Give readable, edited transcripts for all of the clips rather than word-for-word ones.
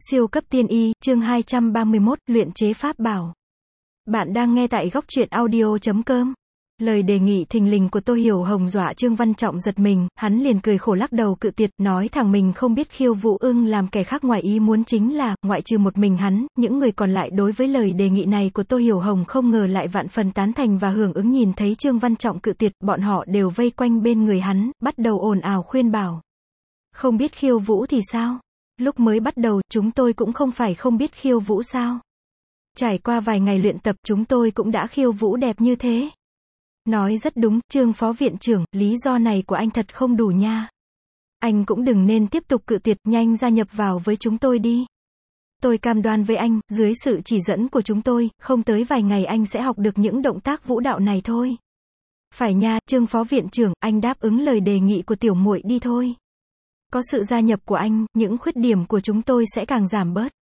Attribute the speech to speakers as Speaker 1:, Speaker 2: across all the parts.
Speaker 1: Siêu cấp tiên y, chương 231, luyện chế pháp bảo. Bạn đang nghe tại góc truyện audio.com. Lời đề nghị thình lình của Tô Hiểu Hồng dọa Trương Văn Trọng giật mình, hắn liền cười khổ lắc đầu cự tuyệt, nói thẳng mình không biết khiêu vũ ưng làm kẻ khác ngoài ý muốn, chính là, ngoại trừ một mình hắn, những người còn lại đối với lời đề nghị này của Tô Hiểu Hồng không ngờ lại vạn phần tán thành và hưởng ứng. Nhìn thấy Trương Văn Trọng cự tuyệt, bọn họ đều vây quanh bên người hắn, bắt đầu ồn ào khuyên bảo. Không biết khiêu vũ thì sao? Lúc mới bắt đầu, chúng tôi cũng không phải không biết khiêu vũ sao? Trải qua vài ngày luyện tập, chúng tôi cũng đã khiêu vũ đẹp như thế. Nói rất đúng, Trương Phó Viện trưởng, lý do này của anh thật không đủ nha. Anh cũng đừng nên tiếp tục cự tuyệt, nhanh gia nhập vào với chúng tôi đi. Tôi cam đoan với anh, dưới sự chỉ dẫn của chúng tôi, không tới vài ngày anh sẽ học được những động tác vũ đạo này thôi. Phải nha, Trương Phó Viện trưởng, anh đáp ứng lời đề nghị của tiểu muội đi thôi. Có sự gia nhập của anh, những khuyết điểm của chúng tôi sẽ càng giảm bớt.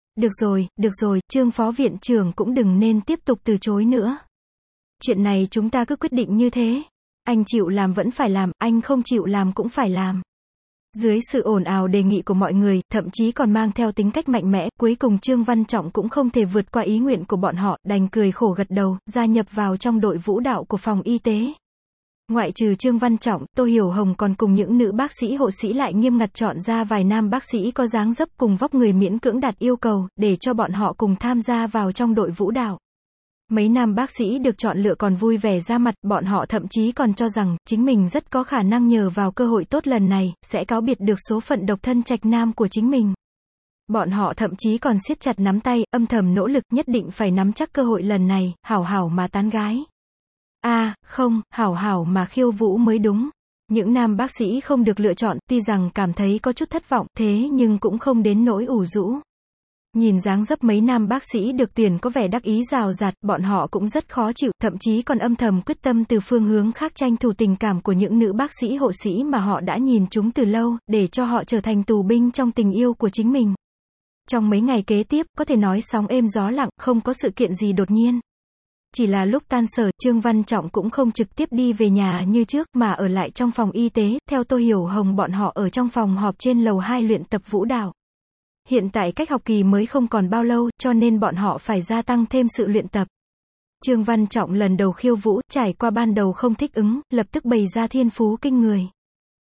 Speaker 1: Được rồi, Trương Phó Viện trưởng cũng đừng nên tiếp tục từ chối nữa. Chuyện này chúng ta cứ quyết định như thế. Anh chịu làm vẫn phải làm, anh không chịu làm cũng phải làm. Dưới sự ồn ào đề nghị của mọi người, thậm chí còn mang theo tính cách mạnh mẽ, cuối cùng Trương Văn Trọng cũng không thể vượt qua ý nguyện của bọn họ, đành cười khổ gật đầu, gia nhập vào trong đội vũ đạo của phòng y tế. Ngoại trừ Trương Văn Trọng, Tô Hiểu Hồng còn cùng những nữ bác sĩ hộ sĩ lại nghiêm ngặt chọn ra vài nam bác sĩ có dáng dấp cùng vóc người miễn cưỡng đạt yêu cầu, để cho bọn họ cùng tham gia vào trong đội vũ đạo. Mấy nam bác sĩ được chọn lựa còn vui vẻ ra mặt, bọn họ thậm chí còn cho rằng, chính mình rất có khả năng nhờ vào cơ hội tốt lần này, sẽ cáo biệt được số phận độc thân trạch nam của chính mình. Bọn họ thậm chí còn siết chặt nắm tay, âm thầm nỗ lực nhất định phải nắm chắc cơ hội lần này, hảo hảo mà tán gái. Không, hảo hảo mà khiêu vũ mới đúng. Những nam bác sĩ không được lựa chọn, tuy rằng cảm thấy có chút thất vọng, thế nhưng cũng không đến nỗi ủ rũ. Nhìn dáng dấp mấy nam bác sĩ được tuyển có vẻ đắc ý rào rạt, bọn họ cũng rất khó chịu, thậm chí còn âm thầm quyết tâm từ phương hướng khác tranh thủ tình cảm của những nữ bác sĩ hộ sĩ mà họ đã nhìn chúng từ lâu, để cho họ trở thành tù binh trong tình yêu của chính mình. Trong mấy ngày kế tiếp, có thể nói sóng êm gió lặng, không có sự kiện gì đột nhiên. Chỉ là lúc tan sở, Trương Văn Trọng cũng không trực tiếp đi về nhà như trước, mà ở lại trong phòng y tế, theo Tô Hiểu Hồng bọn họ ở trong phòng họp trên lầu 2 luyện tập vũ đạo. Hiện tại cách học kỳ mới không còn bao lâu, cho nên bọn họ phải gia tăng thêm sự luyện tập. Trương Văn Trọng lần đầu khiêu vũ, trải qua ban đầu không thích ứng, lập tức bày ra thiên phú kinh người.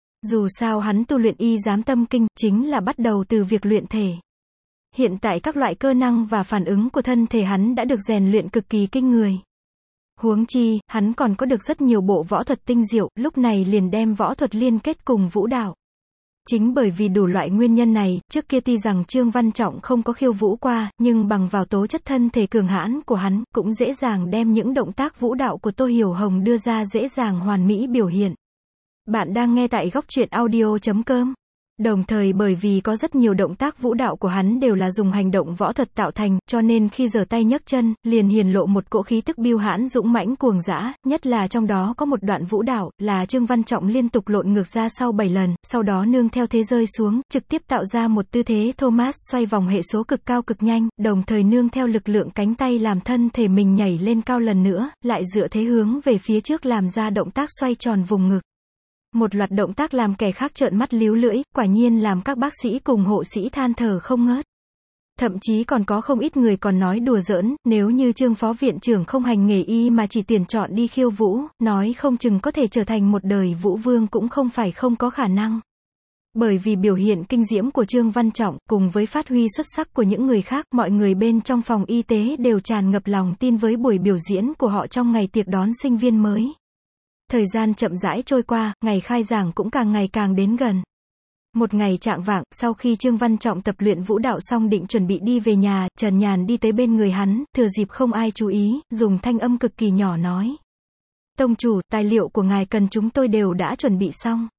Speaker 1: Dù sao hắn tu luyện y giám tâm kinh, chính là bắt đầu từ việc luyện thể. Hiện tại các loại cơ năng và phản ứng của thân thể hắn đã được rèn luyện cực kỳ kinh người. Huống chi, hắn còn có được rất nhiều bộ võ thuật tinh diệu, lúc này liền đem võ thuật liên kết cùng vũ đạo. Chính bởi vì đủ loại nguyên nhân này, trước kia tuy rằng Trương Văn Trọng không có khiêu vũ qua, nhưng bằng vào tố chất thân thể cường hãn của hắn, cũng dễ dàng đem những động tác vũ đạo của Tô Hiểu Hồng đưa ra dễ dàng hoàn mỹ biểu hiện. Bạn đang nghe tại góc truyện audio.com. Đồng thời bởi vì có rất nhiều động tác vũ đạo của hắn đều là dùng hành động võ thuật tạo thành, cho nên khi giở tay nhấc chân, liền hiển lộ một cỗ khí tức bưu hãn dũng mãnh cuồng dã, nhất là trong đó có một đoạn vũ đạo, là Trương Văn Trọng liên tục lộn ngược ra sau 7 lần, sau đó nương theo thế rơi xuống, trực tiếp tạo ra một tư thế Thomas xoay vòng hệ số cực cao cực nhanh, đồng thời nương theo lực lượng cánh tay làm thân thể mình nhảy lên cao lần nữa, lại dựa thế hướng về phía trước làm ra động tác xoay tròn vùng ngực. Một loạt động tác làm kẻ khác trợn mắt líu lưỡi, quả nhiên làm các bác sĩ cùng hộ sĩ than thở không ngớt. Thậm chí còn có không ít người còn nói đùa giỡn, nếu như Trương Phó Viện trưởng không hành nghề y mà chỉ tuyển chọn đi khiêu vũ, nói không chừng có thể trở thành một đời vũ vương cũng không phải không có khả năng. Bởi vì biểu hiện kinh diễm của Trương Văn Trọng, cùng với phát huy xuất sắc của những người khác, mọi người bên trong phòng y tế đều tràn ngập lòng tin với buổi biểu diễn của họ trong ngày tiệc đón sinh viên mới. Thời gian chậm rãi trôi qua, ngày khai giảng cũng càng ngày càng đến gần. Một ngày chạng vạng, sau khi Trương Văn Trọng tập luyện vũ đạo xong định chuẩn bị đi về nhà, Trần Nhàn đi tới bên người hắn, thừa dịp không ai chú ý, dùng thanh âm cực kỳ nhỏ nói. Tông chủ, tài liệu của ngài cần chúng tôi đều đã chuẩn bị xong.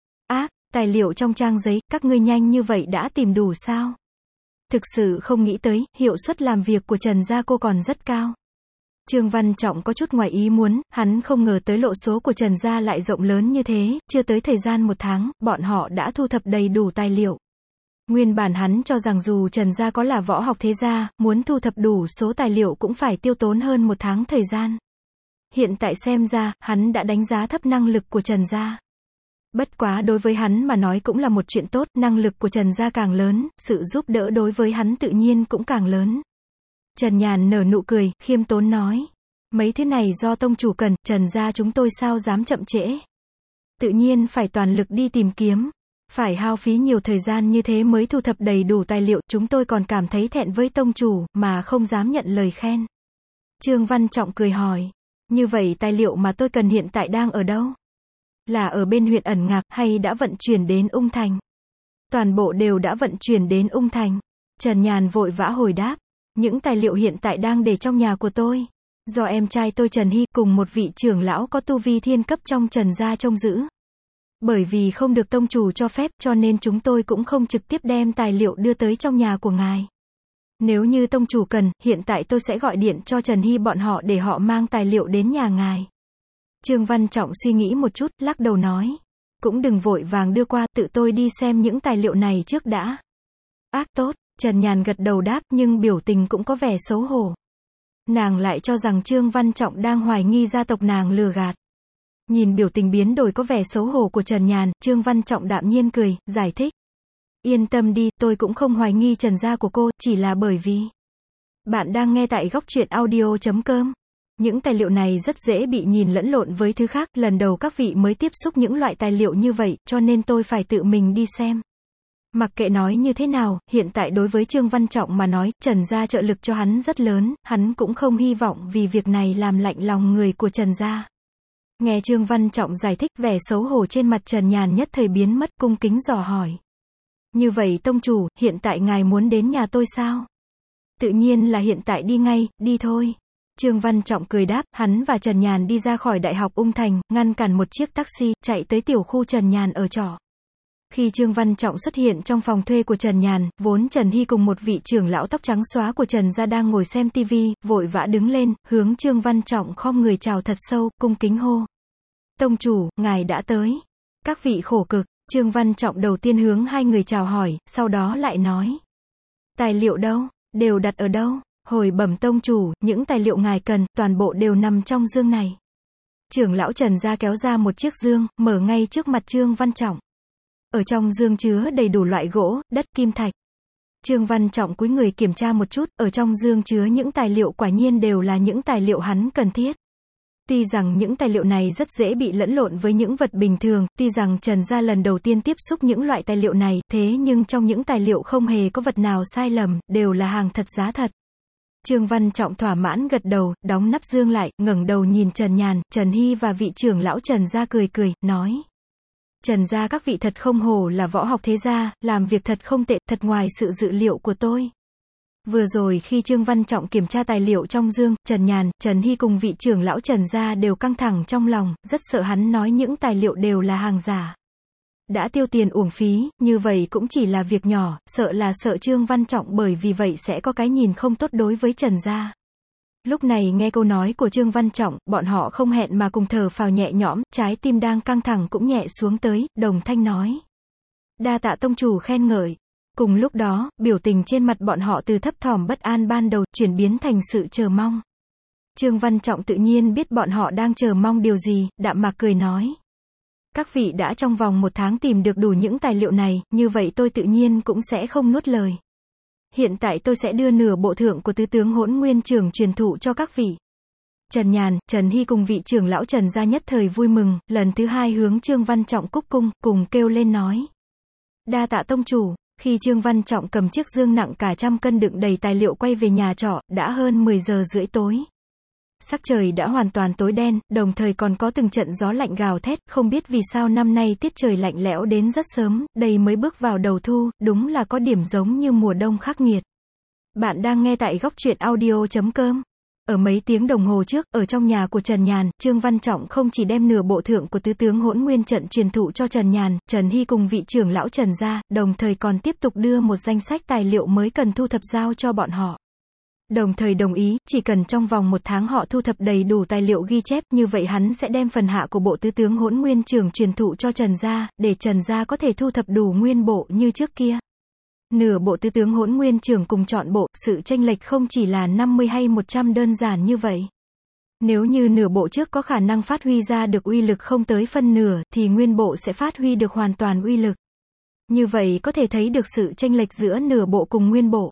Speaker 1: Tài liệu trong trang giấy, các ngươi nhanh như vậy đã tìm đủ sao? Thực sự không nghĩ tới, hiệu suất làm việc của Trần gia cô còn rất cao. Trương Văn Trọng có chút ngoài ý muốn, hắn không ngờ tới lộ số của Trần gia lại rộng lớn như thế, chưa tới thời gian 1 tháng, bọn họ đã thu thập đầy đủ tài liệu. Nguyên bản hắn cho rằng dù Trần gia có là võ học thế gia, muốn thu thập đủ số tài liệu cũng phải tiêu tốn hơn 1 tháng thời gian. Hiện tại xem ra, hắn đã đánh giá thấp năng lực của Trần gia. Bất quá đối với hắn mà nói cũng là một chuyện tốt, năng lực của Trần gia càng lớn, sự giúp đỡ đối với hắn tự nhiên cũng càng lớn. Trần Nhàn nở nụ cười, khiêm tốn nói. Mấy thứ này do tông chủ cần, Trần gia chúng tôi sao dám chậm trễ. Tự nhiên phải toàn lực đi tìm kiếm. Phải hao phí nhiều thời gian như thế mới thu thập đầy đủ tài liệu, chúng tôi còn cảm thấy thẹn với tông chủ, mà không dám nhận lời khen. Trương Văn Trọng cười hỏi. Như vậy tài liệu mà tôi cần hiện tại đang ở đâu? Là ở bên huyện Ẩn Ngạc, hay đã vận chuyển đến Ung Thành? Toàn bộ đều đã vận chuyển đến Ung Thành. Trần Nhàn vội vã hồi đáp. Những tài liệu hiện tại đang để trong nhà của tôi. Do em trai tôi Trần Hy cùng một vị trưởng lão có tu vi thiên cấp trong Trần gia trông giữ. Bởi vì không được tông chủ cho phép cho nên chúng tôi cũng không trực tiếp đem tài liệu đưa tới trong nhà của ngài. Nếu như tông chủ cần, hiện tại tôi sẽ gọi điện cho Trần Hy bọn họ để họ mang tài liệu đến nhà ngài. Trương Văn Trọng suy nghĩ một chút, lắc đầu nói. Cũng đừng vội vàng đưa qua, tự tôi đi xem những tài liệu này trước đã. Ác tốt, Trần Nhàn gật đầu đáp nhưng biểu tình cũng có vẻ xấu hổ. Nàng lại cho rằng Trương Văn Trọng đang hoài nghi gia tộc nàng lừa gạt. Nhìn biểu tình biến đổi có vẻ xấu hổ của Trần Nhàn, Trương Văn Trọng đạm nhiên cười, giải thích. Yên tâm đi, tôi cũng không hoài nghi Trần gia của cô, chỉ là bởi vì... Bạn đang nghe tại góc truyện audio.com. Những tài liệu này rất dễ bị nhìn lẫn lộn với thứ khác, lần đầu các vị mới tiếp xúc những loại tài liệu như vậy, cho nên tôi phải tự mình đi xem. Mặc kệ nói như thế nào, hiện tại đối với Trương Văn Trọng mà nói, Trần gia trợ lực cho hắn rất lớn, hắn cũng không hy vọng vì việc này làm lạnh lòng người của Trần gia. Nghe Trương Văn Trọng giải thích, vẻ xấu hổ trên mặt Trần Nhàn nhất thời biến mất, cung kính dò hỏi. Như vậy tông chủ, hiện tại ngài muốn đến nhà tôi sao? Tự nhiên là hiện tại đi ngay, đi thôi. Trương Văn Trọng cười đáp, hắn và Trần Nhàn đi ra khỏi Đại học Ung Thành, ngăn cản một chiếc taxi, chạy tới tiểu khu Trần Nhàn ở trọ. Khi Trương Văn Trọng xuất hiện trong phòng thuê của Trần Nhàn, vốn Trần Hy cùng một vị trưởng lão tóc trắng xóa của Trần gia đang ngồi xem tivi, vội vã đứng lên, hướng Trương Văn Trọng khom người chào thật sâu, cung kính hô. Tông chủ, ngài đã tới. Các vị khổ cực. Trương Văn Trọng đầu tiên hướng hai người chào hỏi, sau đó lại nói. Tài liệu đâu? Đều đặt ở đâu? Hồi bẩm tông chủ, những tài liệu ngài cần, toàn bộ đều nằm trong dương này. Trưởng lão Trần gia kéo ra một chiếc dương, mở ngay trước mặt Trương Văn Trọng. Ở trong dương chứa đầy đủ loại gỗ, đất, kim thạch. Trương Văn Trọng cúi người kiểm tra một chút, ở trong dương chứa những tài liệu quả nhiên đều là những tài liệu hắn cần thiết. Tuy rằng những tài liệu này rất dễ bị lẫn lộn với những vật bình thường, tuy rằng Trần gia lần đầu tiên tiếp xúc những loại tài liệu này, thế nhưng trong những tài liệu không hề có vật nào sai lầm, đều là hàng thật giá thật. Trương Văn Trọng thỏa mãn gật đầu, đóng nắp dương lại, ngẩng đầu nhìn Trần Nhàn, Trần Hy và vị trưởng lão Trần gia cười cười, nói. Trần gia các vị thật không hổ là võ học thế gia, làm việc thật không tệ, thật ngoài sự dự liệu của tôi. Vừa rồi khi Trương Văn Trọng kiểm tra tài liệu trong dương, Trần Nhàn, Trần Hy cùng vị trưởng lão Trần gia đều căng thẳng trong lòng, rất sợ hắn nói những tài liệu đều là hàng giả. Đã tiêu tiền uổng phí, như vậy cũng chỉ là việc nhỏ, sợ Trương Văn Trọng bởi vì vậy sẽ có cái nhìn không tốt đối với Trần gia. Lúc này nghe câu nói của Trương Văn Trọng, bọn họ không hẹn mà cùng thở phào nhẹ nhõm, trái tim đang căng thẳng cũng nhẹ xuống tới, đồng thanh nói. Đa tạ tông chủ khen ngợi. Cùng lúc đó, biểu tình trên mặt bọn họ từ thấp thỏm bất an ban đầu, chuyển biến thành sự chờ mong. Trương Văn Trọng tự nhiên biết bọn họ đang chờ mong điều gì, đạm mạc cười nói. Các vị đã trong vòng 1 tháng tìm được đủ những tài liệu này, như vậy tôi tự nhiên cũng sẽ không nuốt lời. Hiện tại tôi sẽ đưa nửa bộ thượng của tứ tướng Hỗn Nguyên Trưởng truyền thụ cho các vị. Trần Nhàn, Trần Hy cùng vị trưởng lão Trần gia nhất thời vui mừng, lần thứ hai hướng Trương Văn Trọng cúc cung, cùng kêu lên nói. Đa tạ tông chủ. Khi Trương Văn Trọng cầm chiếc dương nặng cả 100 cân đựng đầy tài liệu quay về nhà trọ, đã hơn 10 giờ rưỡi tối. Sắc trời đã hoàn toàn tối đen, đồng thời còn có từng trận gió lạnh gào thét, không biết vì sao năm nay tiết trời lạnh lẽo đến rất sớm, đây mới bước vào đầu thu, đúng là có điểm giống như mùa đông khắc nghiệt. Bạn đang nghe tại góc truyện audio.com. Ở mấy tiếng đồng hồ trước, ở trong nhà của Trần Nhàn, Trương Văn Trọng không chỉ đem nửa bộ thượng của tứ tướng Hỗn Nguyên trận truyền thụ cho Trần Nhàn, Trần Hy cùng vị trưởng lão Trần gia, đồng thời còn tiếp tục đưa một danh sách tài liệu mới cần thu thập giao cho bọn họ. Đồng thời đồng ý, chỉ cần trong vòng 1 tháng họ thu thập đầy đủ tài liệu ghi chép, như vậy hắn sẽ đem phần hạ của bộ tứ tướng Hỗn Nguyên Trưởng truyền thụ cho Trần gia, để Trần gia có thể thu thập đủ nguyên bộ như trước kia. Nửa bộ tứ tướng Hỗn Nguyên Trưởng cùng chọn bộ, sự chênh lệch không chỉ là 50 hay 100 đơn giản như vậy. Nếu như nửa bộ trước có khả năng phát huy ra được uy lực không tới phân nửa, thì nguyên bộ sẽ phát huy được hoàn toàn uy lực. Như vậy có thể thấy được sự chênh lệch giữa nửa bộ cùng nguyên bộ.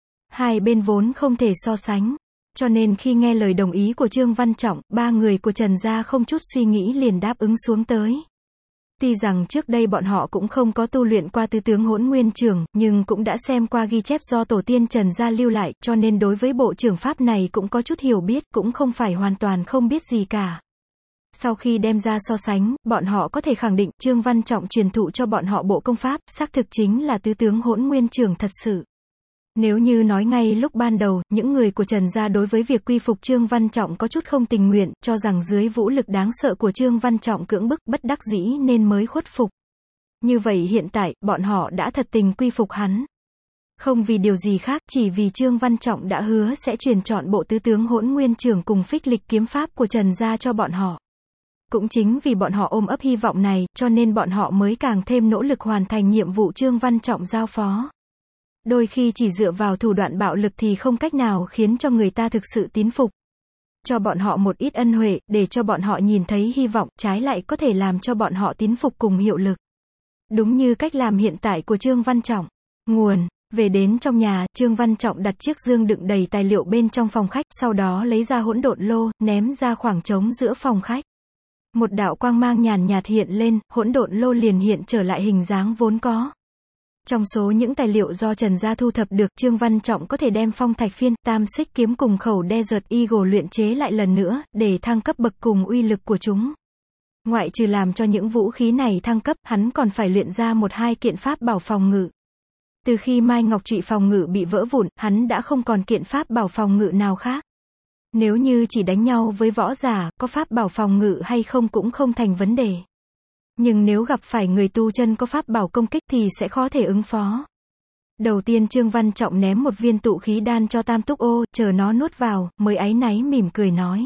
Speaker 1: Hai bên vốn không thể so sánh. Cho nên khi nghe lời đồng ý của Trương Văn Trọng, ba người của Trần gia không chút suy nghĩ liền đáp ứng xuống tới. Tuy rằng trước đây bọn họ cũng không có tu luyện qua tứ tướng Hỗn Nguyên Trưởng, nhưng cũng đã xem qua ghi chép do tổ tiên Trần gia lưu lại, cho nên đối với bộ trưởng pháp này cũng có chút hiểu biết, cũng không phải hoàn toàn không biết gì cả. Sau khi đem ra so sánh, bọn họ có thể khẳng định Trương Văn Trọng truyền thụ cho bọn họ bộ công pháp, xác thực chính là tứ tướng Hỗn Nguyên Trưởng thật sự. Nếu như nói ngay lúc ban đầu, những người của Trần gia đối với việc quy phục Trương Văn Trọng có chút không tình nguyện, cho rằng dưới vũ lực đáng sợ của Trương Văn Trọng cưỡng bức bất đắc dĩ nên mới khuất phục. Như vậy hiện tại, bọn họ đã thật tình quy phục hắn. Không vì điều gì khác, chỉ vì Trương Văn Trọng đã hứa sẽ truyền chọn bộ tứ tướng Hỗn Nguyên Trưởng cùng phích lịch kiếm pháp của Trần gia cho bọn họ. Cũng chính vì bọn họ ôm ấp hy vọng này, cho nên bọn họ mới càng thêm nỗ lực hoàn thành nhiệm vụ Trương Văn Trọng giao phó. Đôi khi chỉ dựa vào thủ đoạn bạo lực thì không cách nào khiến cho người ta thực sự tín phục. Cho bọn họ một ít ân huệ, để cho bọn họ nhìn thấy hy vọng, trái lại có thể làm cho bọn họ tín phục cùng hiệu lực. Đúng như cách làm hiện tại của Trương Văn Trọng. Nguồn. Về đến trong nhà, Trương Văn Trọng đặt chiếc dương đựng đầy tài liệu bên trong phòng khách, sau đó lấy ra hỗn độn lô, ném ra khoảng trống giữa phòng khách. Một đạo quang mang nhàn nhạt hiện lên, hỗn độn lô liền hiện trở lại hình dáng vốn có. Trong số những tài liệu do Trần gia thu thập được, Trương Văn Trọng có thể đem phong thạch phiên, tam xích kiếm cùng khẩu Desert Eagle luyện chế lại lần nữa, để thăng cấp bậc cùng uy lực của chúng. Ngoại trừ làm cho những vũ khí này thăng cấp, hắn còn phải luyện ra một hai kiện pháp bảo phòng ngự. Từ khi Mai Ngọc Trụy phòng ngự bị vỡ vụn, hắn đã không còn kiện pháp bảo phòng ngự nào khác. Nếu như chỉ đánh nhau với võ giả, có pháp bảo phòng ngự hay không cũng không thành vấn đề. Nhưng nếu gặp phải người tu chân có pháp bảo công kích thì sẽ khó thể ứng phó. Đầu tiên Trương Văn Trọng ném một viên tụ khí đan cho Tam Túc Ô, chờ nó nuốt vào, mới áy náy mỉm cười nói.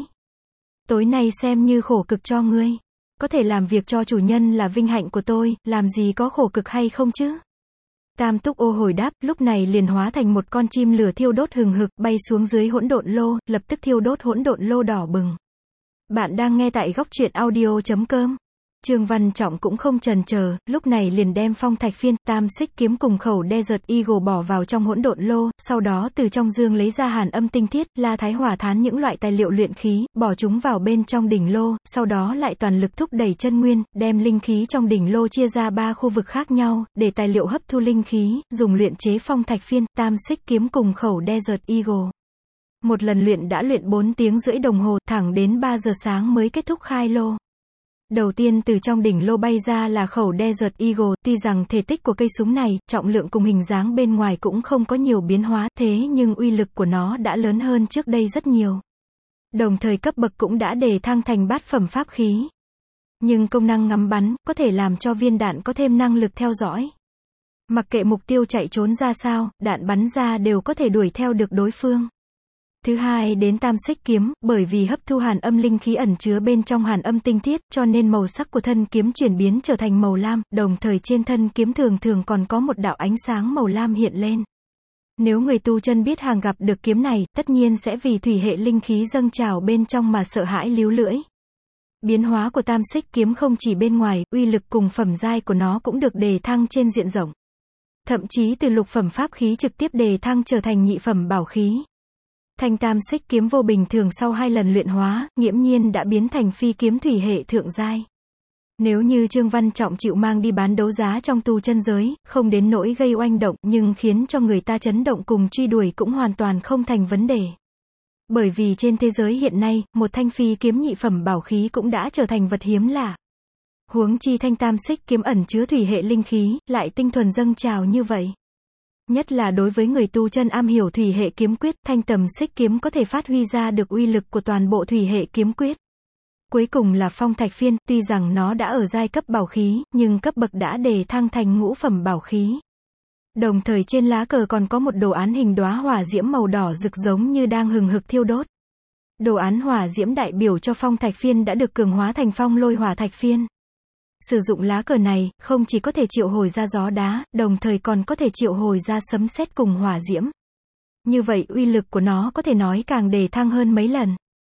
Speaker 1: Tối nay xem như khổ cực cho ngươi. Có thể làm việc cho chủ nhân là vinh hạnh của tôi, làm gì có khổ cực hay không chứ? Tam Túc Ô hồi đáp, lúc này liền hóa thành một con chim lửa thiêu đốt hừng hực, bay xuống dưới hỗn độn lô, lập tức thiêu đốt hỗn độn lô đỏ bừng. Bạn đang nghe tại góc truyện audio.com. Trương Văn Trọng cũng không chần chờ, lúc này liền đem phong thạch phiên, tam xích kiếm cùng khẩu Desert Eagle bỏ vào trong hỗn độn lô, sau đó từ trong dương lấy ra hàn âm tinh thiết, la thái hỏa thán những loại tài liệu luyện khí, bỏ chúng vào bên trong đỉnh lô, sau đó lại toàn lực thúc đẩy chân nguyên, đem linh khí trong đỉnh lô chia ra 3 khu vực khác nhau, để tài liệu hấp thu linh khí, dùng luyện chế phong thạch phiên, tam xích kiếm cùng khẩu Desert Eagle. Một lần luyện đã luyện 4 tiếng rưỡi đồng hồ, thẳng đến 3 giờ sáng mới kết thúc khai lô. Đầu tiên từ trong đỉnh lô bay ra là khẩu Desert Eagle, tuy rằng thể tích của cây súng này, trọng lượng cùng hình dáng bên ngoài cũng không có nhiều biến hóa, thế nhưng uy lực của nó đã lớn hơn trước đây rất nhiều. Đồng thời cấp bậc cũng đã đề thăng thành bát phẩm pháp khí. Nhưng công năng ngắm bắn, có thể làm cho viên đạn có thêm năng lực theo dõi. Mặc kệ mục tiêu chạy trốn ra sao, đạn bắn ra đều có thể đuổi theo được đối phương. Thứ hai đến tam xích kiếm, bởi vì hấp thu hàn âm linh khí ẩn chứa bên trong hàn âm tinh thiết, cho nên màu sắc của thân kiếm chuyển biến trở thành màu lam, đồng thời trên thân kiếm thường thường còn có một đạo ánh sáng màu lam hiện lên. Nếu người tu chân biết hàng gặp được kiếm này, tất nhiên sẽ vì thủy hệ linh khí dâng trào bên trong mà sợ hãi líu lưỡi. Biến hóa của tam xích kiếm không chỉ bên ngoài, uy lực cùng phẩm giai của nó cũng được đề thăng trên diện rộng. Thậm chí từ lục phẩm pháp khí trực tiếp đề thăng trở thành nhị phẩm bảo khí. Thanh tam xích kiếm vô bình thường sau 2 lần luyện hóa, nghiễm nhiên đã biến thành phi kiếm thủy hệ thượng giai. Nếu như Trương Văn Trọng chịu mang đi bán đấu giá trong tu chân giới, không đến nỗi gây oanh động, nhưng khiến cho người ta chấn động cùng truy đuổi cũng hoàn toàn không thành vấn đề. Bởi vì trên thế giới hiện nay, một thanh phi kiếm nhị phẩm bảo khí cũng đã trở thành vật hiếm lạ. Huống chi thanh tam xích kiếm ẩn chứa thủy hệ linh khí, lại tinh thuần dâng trào như vậy. Nhất là đối với người tu chân am hiểu thủy hệ kiếm quyết, thanh tầm xích kiếm có thể phát huy ra được uy lực của toàn bộ thủy hệ kiếm quyết. Cuối cùng là phong thạch phiên, tuy rằng nó đã ở giai cấp bảo khí, nhưng cấp bậc đã đề thăng thành ngũ phẩm bảo khí. Đồng thời trên lá cờ còn có một đồ án hình đóa hỏa diễm màu đỏ rực giống như đang hừng hực thiêu đốt. Đồ án hỏa diễm đại biểu cho phong thạch phiên đã được cường hóa thành phong lôi hỏa thạch phiên. Sử dụng lá cờ này, không chỉ có thể triệu hồi ra gió đá, đồng thời còn có thể triệu hồi ra sấm sét cùng hỏa diễm. Như vậy uy lực của nó có thể nói càng đề thăng hơn mấy lần.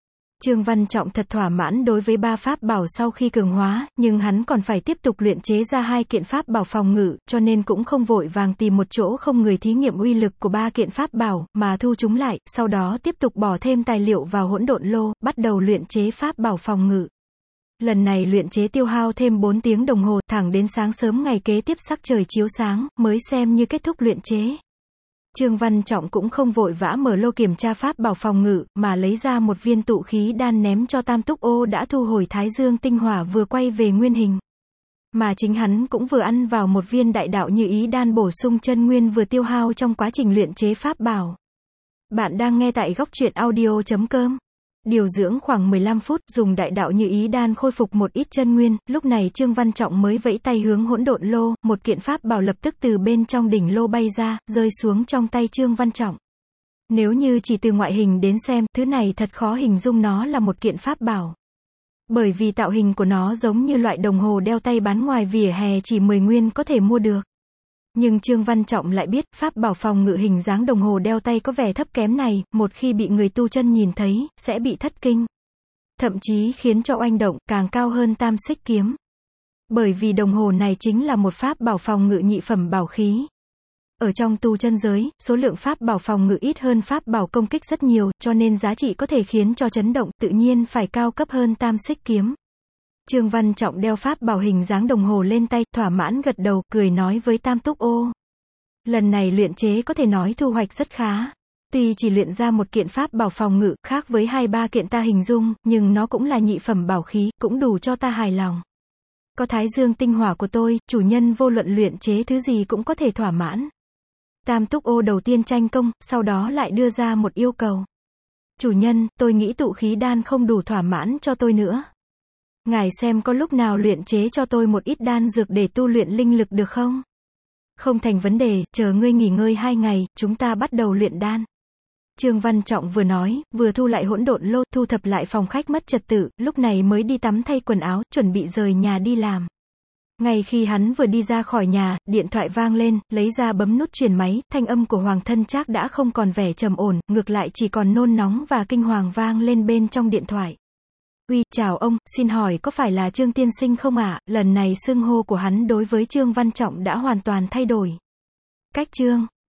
Speaker 1: Trương Văn Trọng thật thỏa mãn đối với 3 pháp bảo sau khi cường hóa, nhưng hắn còn phải tiếp tục luyện chế ra 2 kiện pháp bảo phòng ngự, cho nên cũng không vội vàng tìm một chỗ không người thí nghiệm uy lực của 3 kiện pháp bảo, mà thu chúng lại, sau đó tiếp tục bỏ thêm tài liệu vào hỗn độn lô, bắt đầu luyện chế pháp bảo phòng ngự. Lần này luyện chế tiêu hao thêm 4 tiếng đồng hồ, thẳng đến sáng sớm ngày kế tiếp sắc trời chiếu sáng, mới xem như kết thúc luyện chế. Trương Văn Trọng cũng không vội vã mở lô kiểm tra pháp bảo phòng ngự, mà lấy ra một viên tụ khí đan ném cho Tam Túc Ô đã thu hồi Thái Dương tinh hỏa vừa quay về nguyên hình. Mà chính hắn cũng vừa ăn vào một viên đại đạo như ý đan bổ sung chân nguyên vừa tiêu hao trong quá trình luyện chế pháp bảo. Bạn đang nghe tại góc truyện audio.com. Điều dưỡng khoảng 15 phút, dùng đại đạo như ý đan khôi phục một ít chân nguyên, lúc này Trương Văn Trọng mới vẫy tay hướng hỗn độn lô, một kiện pháp bảo lập tức từ bên trong đỉnh lô bay ra, rơi xuống trong tay Trương Văn Trọng. Nếu như chỉ từ ngoại hình đến xem, thứ này thật khó hình dung nó là một kiện pháp bảo. Bởi vì tạo hình của nó giống như loại đồng hồ đeo tay bán ngoài vỉa hè chỉ 10 nguyên có thể mua được. Nhưng Trương Văn Trọng lại biết, pháp bảo phòng ngự hình dáng đồng hồ đeo tay có vẻ thấp kém này, một khi bị người tu chân nhìn thấy, sẽ bị thất kinh. Thậm chí khiến cho oanh động, càng cao hơn tam xích kiếm. Bởi vì đồng hồ này chính là một pháp bảo phòng ngự nhị phẩm bảo khí. Ở trong tu chân giới, số lượng pháp bảo phòng ngự ít hơn pháp bảo công kích rất nhiều, cho nên giá trị có thể khiến cho chấn động, tự nhiên phải cao cấp hơn tam xích kiếm. Trương Văn Trọng đeo pháp bảo hình dáng đồng hồ lên tay, thỏa mãn gật đầu, cười nói với Tam Túc Ô. Lần này luyện chế có thể nói thu hoạch rất khá. Tuy chỉ luyện ra một kiện pháp bảo phòng ngự, khác với 2-3 kiện ta hình dung, nhưng nó cũng là nhị phẩm bảo khí, cũng đủ cho ta hài lòng. Có Thái Dương tinh hỏa của tôi, chủ nhân vô luận luyện chế thứ gì cũng có thể thỏa mãn. Tam Túc Ô đầu tiên tranh công, sau đó lại đưa ra một yêu cầu. Chủ nhân, tôi nghĩ tụ khí đan không đủ thỏa mãn cho tôi nữa. Ngài xem có lúc nào luyện chế cho tôi một ít đan dược để tu luyện linh lực được không? Không thành vấn đề, chờ ngươi nghỉ ngơi 2 ngày, chúng ta bắt đầu luyện đan. Trương Văn Trọng vừa nói, vừa thu lại hỗn độn lô, thu thập lại phòng khách mất trật tự, lúc này mới đi tắm thay quần áo, chuẩn bị rời nhà đi làm. Ngay khi hắn vừa đi ra khỏi nhà, điện thoại vang lên, lấy ra bấm nút truyền máy, thanh âm của Hoàng Thân Trác đã không còn vẻ trầm ổn, ngược lại chỉ còn nôn nóng và kinh hoàng vang lên bên trong điện thoại. Uy, chào ông, xin hỏi có phải là Trương tiên sinh không ạ? Lần này xưng hô của hắn đối với Trương Văn Trọng đã hoàn toàn thay đổi. Cách Trương